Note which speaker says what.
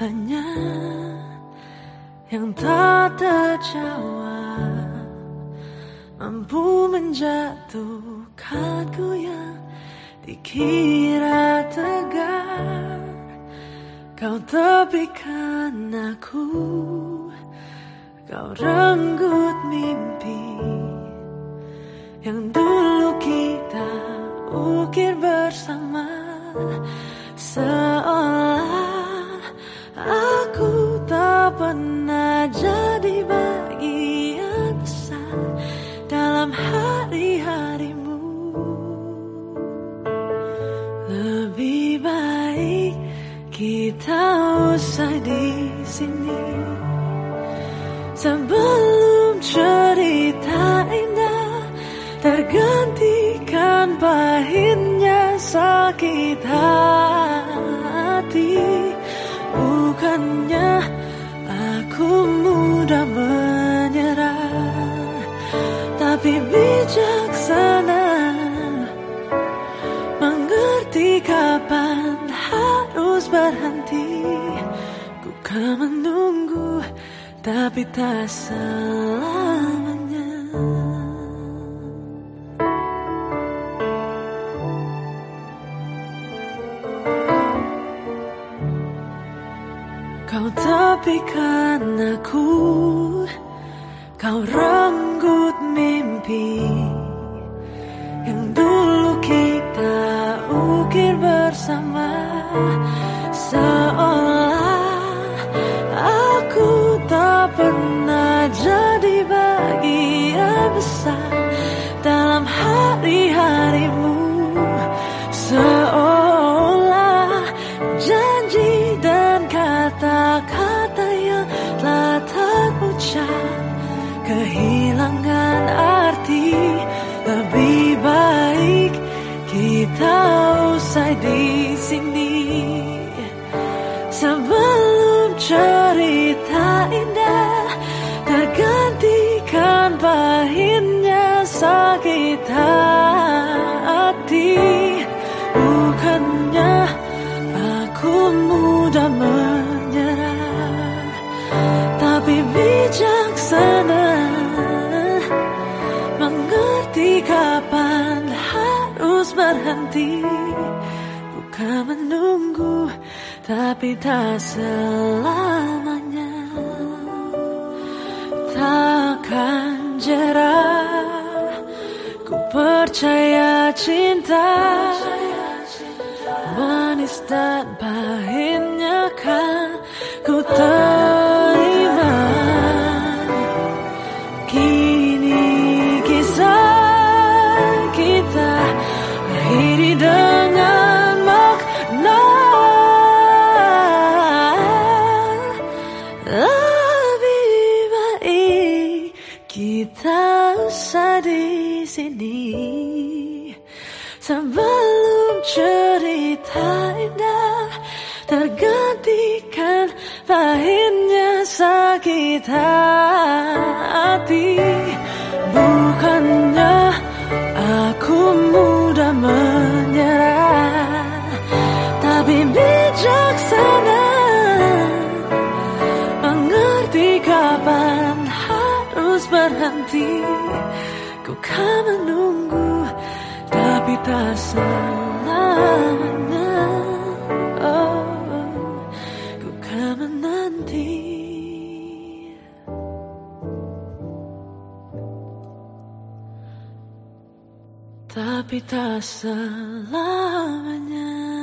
Speaker 1: tanya yang tak terjawab, mampu menjatuhkanku yang dikira tegar. Kau tepikan aku, kau renggut mimpi yang dulu kita ukir bersama. Seolah aku tak pernah jadi bagian besar dalam hari-harimu. Lebih baik kita usai di sini sebelum cerita indah tergantikan pahitnya sakit hati. Bukannya aku mudah menyerah, tapi bijaksana mengerti kapan harus berhenti. Ku kan menunggu, tapi tak selamanya. Kau tepikan aku, kau renggut mimpi yang dulu kita ukir bersama. Seolah aku tak pernah jadi bagian besar dalam hari-harimu. Seolah janji dan kata-kata yang telah terucap kehilangan arti. Lebih baik kita usai di sini sebelum cerita indah tergantikan pahitnya sakit hati. Bukannya aku mudah menyerah, tapi bijaksana mengerti kapan harus berhenti. Bukan menunggu, tapi tak selamanya. Takkan jerah, ku percaya cinta manis dan pahitnya kan ku terima. Kini kisah kita akhiri dengan makna. Lebih baik kita usai di sini sebelum cerita indah tergantikan pahitnya sakit hati. Bukannya aku mudah menyerah, tapi bijaksana mengerti kapan harus berhenti. Ku kan menunggu, tapi tak selamanya. Oh, ku kan menanti, tapi tak selamanya.